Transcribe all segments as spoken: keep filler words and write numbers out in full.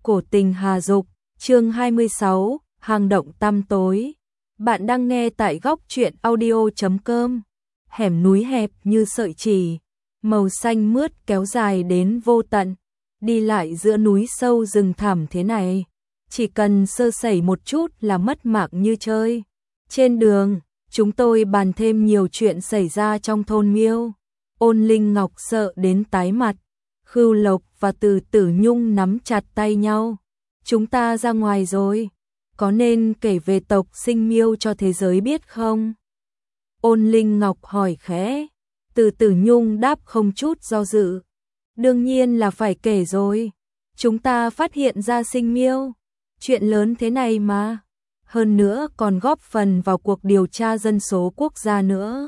Cổ tình Hà Dục, chương hai mươi sáu, hang động tăm tối. Bạn đang nghe tại góc truyện audio chấm com. Hẻm núi hẹp như sợi chỉ, màu xanh mướt kéo dài đến vô tận. Đi lại giữa núi sâu rừng thẳm thế này, chỉ cần sơ sẩy một chút là mất mạng như chơi. Trên đường, chúng tôi bàn thêm nhiều chuyện xảy ra trong thôn Miêu. Ôn Linh Ngọc sợ đến tái mặt. Khưu Lộc và Từ Tử Nhung nắm chặt tay nhau. Chúng ta ra ngoài rồi, có nên kể về tộc sinh Miêu cho thế giới biết không? Ôn Linh Ngọc hỏi khẽ. Từ Tử Nhung đáp không chút do dự. Đương nhiên là phải kể rồi. Chúng ta phát hiện ra sinh Miêu. Chuyện lớn thế này mà. Hơn nữa còn góp phần vào cuộc điều tra dân số quốc gia nữa.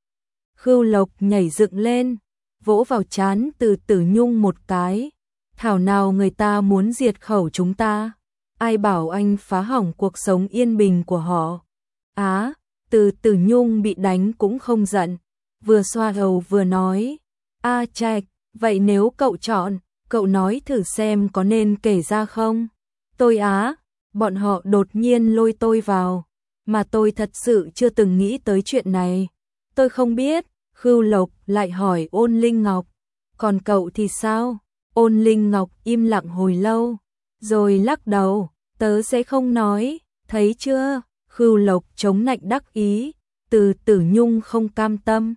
Khưu Lộc nhảy dựng lên, vỗ vào trán Từ Tử Nhung một cái. Thảo nào người ta muốn diệt khẩu chúng ta. Ai bảo anh phá hỏng cuộc sống yên bình của họ. Á, Từ Tử Nhung bị đánh cũng không giận. Vừa xoa đầu vừa nói. A Trạch, vậy nếu cậu chọn, cậu nói thử xem có nên kể ra không? Tôi á, bọn họ đột nhiên lôi tôi vào. Mà tôi thật sự chưa từng nghĩ tới chuyện này. Tôi không biết. Khưu Lộc lại hỏi Ôn Linh Ngọc. Còn cậu thì sao? Ôn Linh Ngọc im lặng hồi lâu, rồi lắc đầu. Tớ sẽ không nói, thấy chưa? Khưu Lộc chống nạnh đắc ý. Từ Tử Nhung không cam tâm.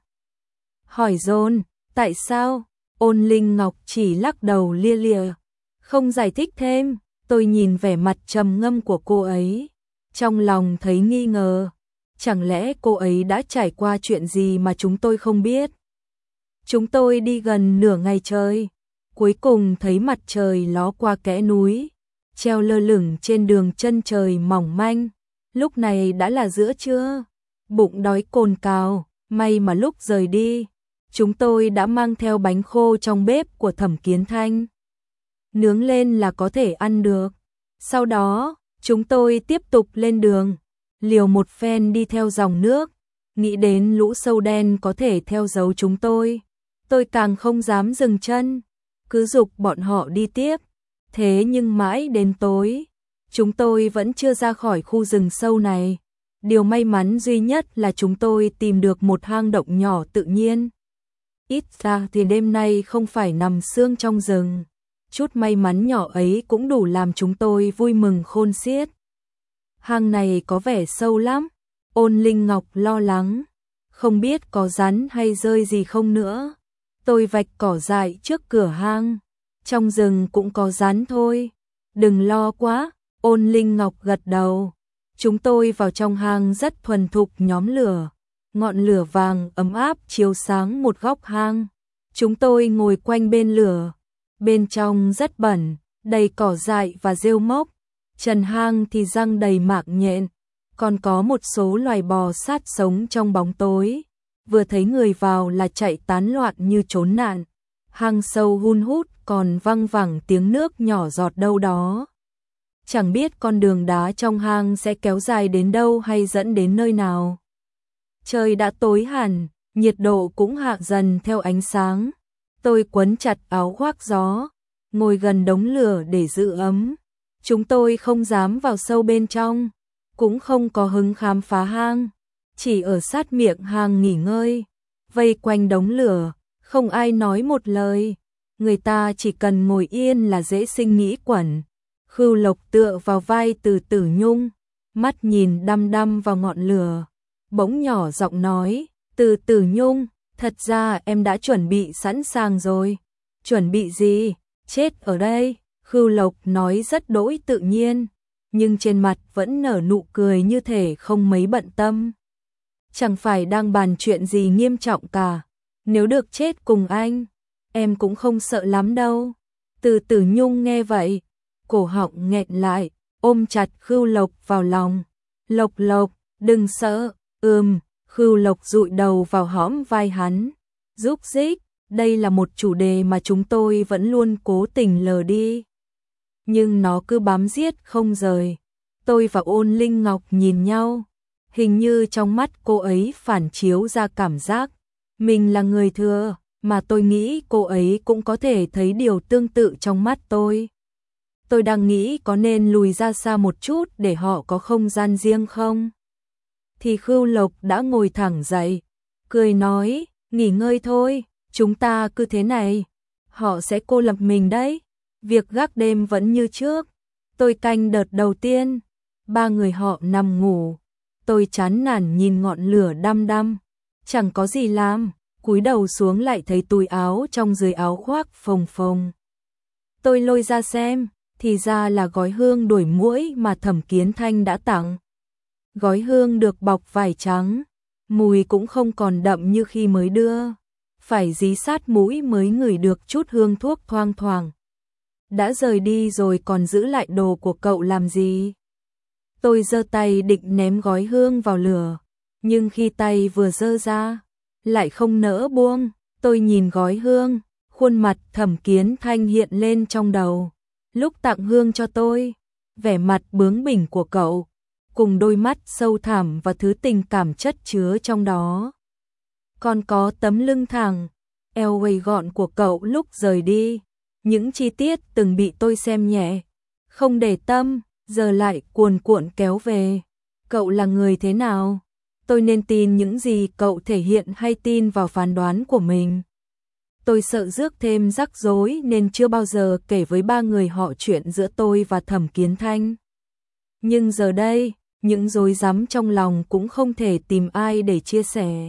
Hỏi dồn, tại sao? Ôn Linh Ngọc chỉ lắc đầu lia lịa, không giải thích thêm. Tôi nhìn vẻ mặt trầm ngâm của cô ấy, trong lòng thấy nghi ngờ. Chẳng lẽ cô ấy đã trải qua chuyện gì mà chúng tôi không biết? Chúng tôi đi gần nửa ngày trời, cuối cùng thấy mặt trời ló qua kẽ núi, treo lơ lửng trên đường chân trời mỏng manh. Lúc này đã là giữa trưa, bụng đói cồn cào, may mà lúc rời đi, chúng tôi đã mang theo bánh khô trong bếp của Thẩm Kiến Thanh. Nướng lên là có thể ăn được. Sau đó, chúng tôi tiếp tục lên đường, liều một phen đi theo dòng nước, nghĩ đến lũ sâu đen có thể theo dấu chúng tôi. Tôi càng không dám dừng chân, cứ giục bọn họ đi tiếp. Thế nhưng mãi đến tối, chúng tôi vẫn chưa ra khỏi khu rừng sâu này. Điều may mắn duy nhất là chúng tôi tìm được một hang động nhỏ tự nhiên. Ít ra thì đêm nay không phải nằm sương trong rừng. Chút may mắn nhỏ ấy cũng đủ làm chúng tôi vui mừng khôn xiết. Hang này có vẻ sâu lắm. Ôn Linh Ngọc lo lắng, không biết có rắn hay rơi gì không nữa. Tôi vạch cỏ dại trước cửa hang. Trong rừng cũng có rắn thôi. Đừng lo quá. Ôn Linh Ngọc gật đầu. Chúng tôi vào trong hang rất thuần thục nhóm lửa. Ngọn lửa vàng ấm áp chiếu sáng một góc hang. Chúng tôi ngồi quanh bên lửa. Bên trong rất bẩn, đầy cỏ dại và rêu mốc. Trần hang thì răng đầy mạng nhện. Còn có một số loài bò sát sống trong bóng tối. Vừa thấy người vào là chạy tán loạn như trốn nạn. Hang sâu hun hút còn văng vẳng tiếng nước nhỏ giọt đâu đó. Chẳng biết con đường đá trong hang sẽ kéo dài đến đâu hay dẫn đến nơi nào. Trời đã tối hẳn, nhiệt độ cũng hạ dần theo ánh sáng. Tôi quấn chặt áo khoác gió, ngồi gần đống lửa để giữ ấm. Chúng tôi không dám vào sâu bên trong, cũng không có hứng khám phá hang. Chỉ ở sát miệng hang nghỉ ngơi, vây quanh đống lửa, không ai nói một lời. Người ta chỉ cần ngồi yên là dễ sinh nghĩ quẩn. Khưu Lộc tựa vào vai Từ Tử Nhung, mắt nhìn đăm đăm vào ngọn lửa. Bỗng nhỏ giọng nói, Từ Tử Nhung, thật ra em đã chuẩn bị sẵn sàng rồi. Chuẩn bị gì? Chết ở đây. Khưu Lộc nói rất đỗi tự nhiên, nhưng trên mặt vẫn nở nụ cười như thể không mấy bận tâm. Chẳng phải đang bàn chuyện gì nghiêm trọng cả. Nếu được chết cùng anh, em cũng không sợ lắm đâu. Từ Tử Nhung nghe vậy, cổ họng nghẹn lại, ôm chặt Khưu Lộc vào lòng. Lộc Lộc, đừng sợ. Ừm, Khưu Lộc dụi đầu vào hõm vai hắn. Rúc rích, đây là một chủ đề mà chúng tôi vẫn luôn cố tình lờ đi. Nhưng nó cứ bám giết không rời. Tôi và Ôn Linh Ngọc nhìn nhau. Hình như trong mắt cô ấy phản chiếu ra cảm giác mình là người thừa, mà tôi nghĩ cô ấy cũng có thể thấy điều tương tự trong mắt tôi. Tôi đang nghĩ có nên lùi ra xa một chút để họ có không gian riêng không? Thì Khưu Lộc đã ngồi thẳng dậy, cười nói, nghỉ ngơi thôi, chúng ta cứ thế này. Họ sẽ cô lập mình đấy. Việc gác đêm vẫn như trước. Tôi canh đợt đầu tiên. Ba người họ nằm ngủ. Tôi chán nản nhìn ngọn lửa đăm đăm. Chẳng có gì làm. Cúi đầu xuống lại thấy túi áo trong dưới áo khoác phồng phồng. Tôi lôi ra xem. Thì ra là gói hương đuổi muỗi mà Thẩm Kiến Thanh đã tặng. Gói hương được bọc vải trắng. Mùi cũng không còn đậm như khi mới đưa. Phải dí sát mũi mới ngửi được chút hương thuốc thoang thoảng. Đã rời đi rồi còn giữ lại đồ của cậu làm gì? Tôi giơ tay định ném gói hương vào lửa, nhưng khi tay vừa giơ ra, lại không nỡ buông. Tôi nhìn gói hương, khuôn mặt Thẩm Kiến Thanh hiện lên trong đầu. Lúc tặng hương cho tôi, vẻ mặt bướng bỉnh của cậu, cùng đôi mắt sâu thẳm và thứ tình cảm chất chứa trong đó. Còn có tấm lưng thẳng, eo gầy gọn của cậu lúc rời đi, những chi tiết từng bị tôi xem nhẹ, không để tâm, giờ lại cuồn cuộn kéo về. Cậu là người thế nào? Tôi nên tin những gì cậu thể hiện hay tin vào phán đoán của mình? Tôi sợ rước thêm rắc rối nên chưa bao giờ kể với ba người họ chuyện giữa tôi và Thẩm Kiến Thanh. Nhưng giờ đây, những rối rắm trong lòng cũng không thể tìm ai để chia sẻ.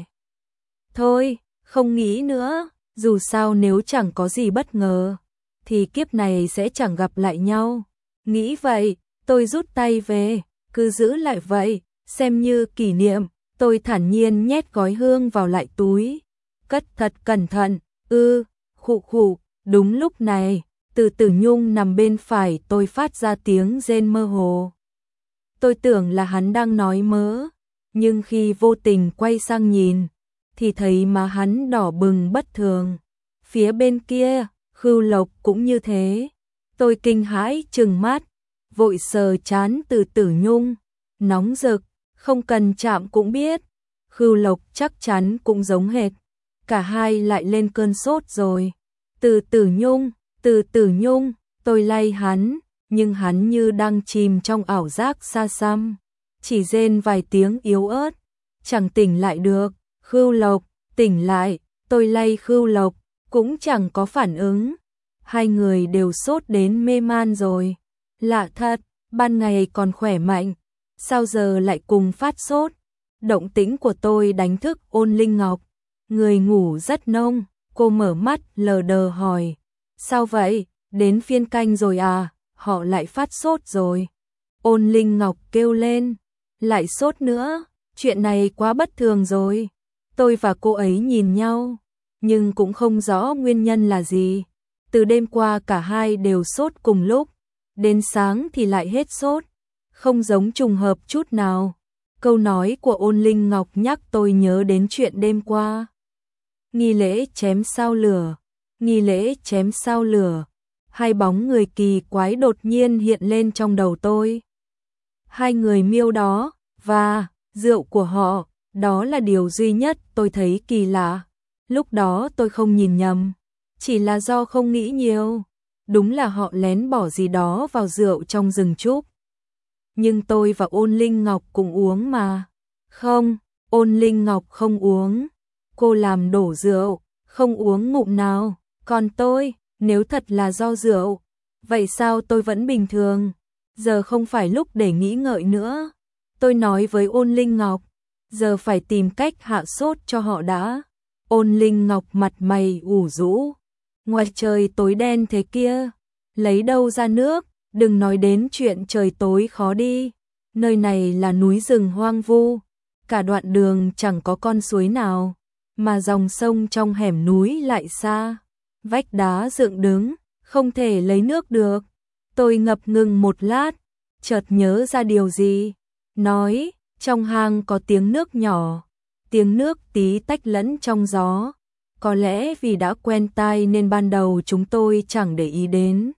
Thôi, không nghĩ nữa, dù sao nếu chẳng có gì bất ngờ, thì kiếp này sẽ chẳng gặp lại nhau. Nghĩ vậy, tôi rút tay về, cứ giữ lại vậy, xem như kỷ niệm. Tôi thản nhiên nhét gói hương vào lại túi, cất thật cẩn thận. Ư, khụ khụ, đúng lúc này, từ Tử Nhung nằm bên phải tôi phát ra tiếng rên mơ hồ. Tôi tưởng là hắn đang nói mớ, nhưng khi vô tình quay sang nhìn, thì thấy má hắn đỏ bừng bất thường. Phía bên kia, Khưu Lộc cũng như thế. Tôi kinh hãi trừng mắt, vội sờ trán Từ Tử Nhung, nóng rực, không cần chạm cũng biết. Khưu Lộc chắc chắn cũng giống hệt. Cả hai lại lên cơn sốt rồi. Từ Tử Nhung, Từ Tử Nhung, tôi lay hắn, nhưng hắn như đang chìm trong ảo giác xa xăm. Chỉ rên vài tiếng yếu ớt, chẳng tỉnh lại được. Khưu Lộc, tỉnh lại, tôi lay Khưu Lộc, cũng chẳng có phản ứng. Hai người đều sốt đến mê man rồi. Lạ thật, ban ngày còn khỏe mạnh, sao giờ lại cùng phát sốt? Động tĩnh của tôi đánh thức Ôn Linh Ngọc. Người ngủ rất nông, cô mở mắt lờ đờ hỏi. Sao vậy, đến phiên canh rồi à, họ lại phát sốt rồi. Ôn Linh Ngọc kêu lên, lại sốt nữa, chuyện này quá bất thường rồi. Tôi và cô ấy nhìn nhau, nhưng cũng không rõ nguyên nhân là gì. Từ đêm qua cả hai đều sốt cùng lúc, đến sáng thì lại hết sốt, không giống trùng hợp chút nào. Câu nói của Ôn Linh Ngọc nhắc tôi nhớ đến chuyện đêm qua. Nghi lễ chém sao lửa, nghi lễ chém sao lửa. Hai bóng người kỳ quái đột nhiên hiện lên trong đầu tôi. Hai người miêu đó, và rượu của họ, đó là điều duy nhất tôi thấy kỳ lạ. Lúc đó tôi không nhìn nhầm, chỉ là do không nghĩ nhiều. Đúng là họ lén bỏ gì đó vào rượu trong rừng trúc. Nhưng tôi và Ôn Linh Ngọc cùng uống mà. Không, Ôn Linh Ngọc không uống. Cô làm đổ rượu, không uống ngụm nào. Còn tôi, nếu thật là do rượu, vậy sao tôi vẫn bình thường? Giờ không phải lúc để nghĩ ngợi nữa. Tôi nói với Ôn Linh Ngọc, giờ phải tìm cách hạ sốt cho họ đã. Ôn Linh Ngọc mặt mày ủ rũ. Ngoài trời tối đen thế kia, lấy đâu ra nước, đừng nói đến chuyện trời tối khó đi. Nơi này là núi rừng hoang vu, cả đoạn đường chẳng có con suối nào, mà dòng sông trong hẻm núi lại xa. Vách đá dựng đứng, không thể lấy nước được. Tôi ngập ngừng một lát, chợt nhớ ra điều gì. Nói, trong hang có tiếng nước nhỏ, tiếng nước tí tách lẫn trong gió. Có lẽ vì đã quen tai nên ban đầu chúng tôi chẳng để ý đến.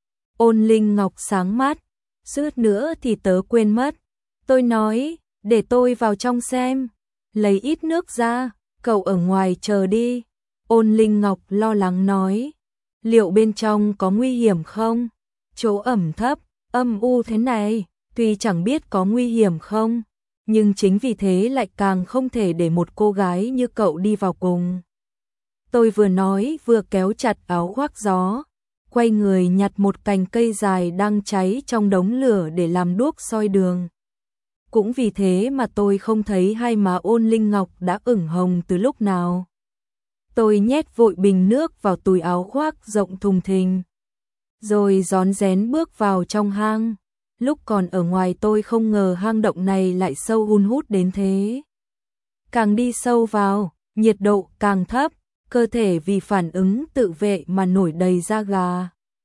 Ôn Linh Ngọc sáng mắt, suýt nữa thì tớ quên mất. Tôi nói, để tôi vào trong xem, lấy ít nước ra, cậu ở ngoài chờ đi. Ôn Linh Ngọc lo lắng nói, liệu bên trong có nguy hiểm không? chỗ ẩm thấp, âm u thế này, tuy chẳng biết có nguy hiểm không, nhưng chính vì thế lại càng không thể để một cô gái như cậu đi vào cùng. Tôi vừa nói vừa kéo chặt áo khoác gió, quay người nhặt một cành cây dài đang cháy trong đống lửa để làm đuốc soi đường. Cũng vì thế mà tôi không thấy hai má Ôn Linh Ngọc đã ửng hồng từ lúc nào. Tôi nhét vội bình nước vào túi áo khoác rộng thùng thình, rồi rón rén bước vào trong hang. Lúc còn ở ngoài tôi không ngờ hang động này lại sâu hun hút đến thế. Càng đi sâu vào, nhiệt độ càng thấp, cơ thể vì phản ứng tự vệ mà nổi đầy da gà.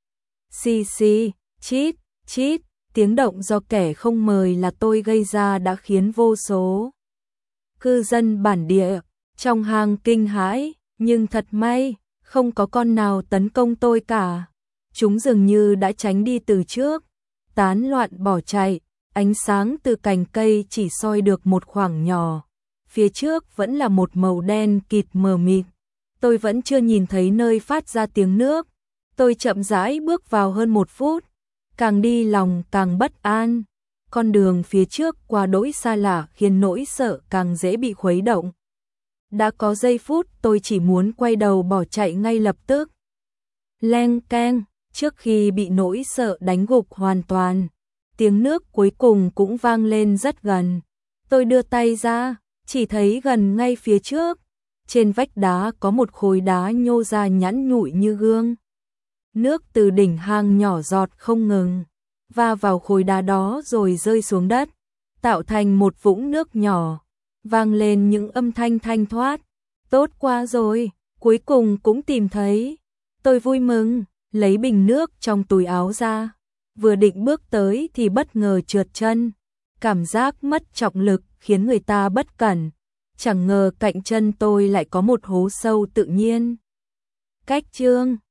Xì xì, chít, chít, tiếng động do kẻ không mời là tôi gây ra đã khiến vô số cư dân bản địa trong hang kinh hãi, nhưng thật may, không có con nào tấn công tôi cả. Chúng dường như đã tránh đi từ trước, tán loạn bỏ chạy, ánh sáng từ cành cây chỉ soi được một khoảng nhỏ. Phía trước vẫn là một màu đen kịt mờ mịt. Tôi vẫn chưa nhìn thấy nơi phát ra tiếng nước. Tôi chậm rãi bước vào hơn một phút, càng đi lòng càng bất an. Con đường phía trước qua đỗi xa lạ khiến nỗi sợ càng dễ bị khuấy động. Đã có giây phút tôi chỉ muốn quay đầu bỏ chạy ngay lập tức. Leng keng, trước khi bị nỗi sợ đánh gục hoàn toàn, tiếng nước cuối cùng cũng vang lên rất gần. Tôi đưa tay ra, chỉ thấy gần ngay phía trước, trên vách đá có một khối đá nhô ra nhẵn nhụi như gương. Nước từ đỉnh hang nhỏ giọt không ngừng, va vào khối đá đó rồi rơi xuống đất, tạo thành một vũng nước nhỏ, vang lên những âm thanh thanh thoát. Tốt quá rồi, cuối cùng cũng tìm thấy. Tôi vui mừng, lấy bình nước trong túi áo ra, vừa định bước tới thì bất ngờ trượt chân. Cảm giác mất trọng lực khiến người ta bất cẩn, chẳng ngờ cạnh chân tôi lại có một hố sâu tự nhiên. Cách chương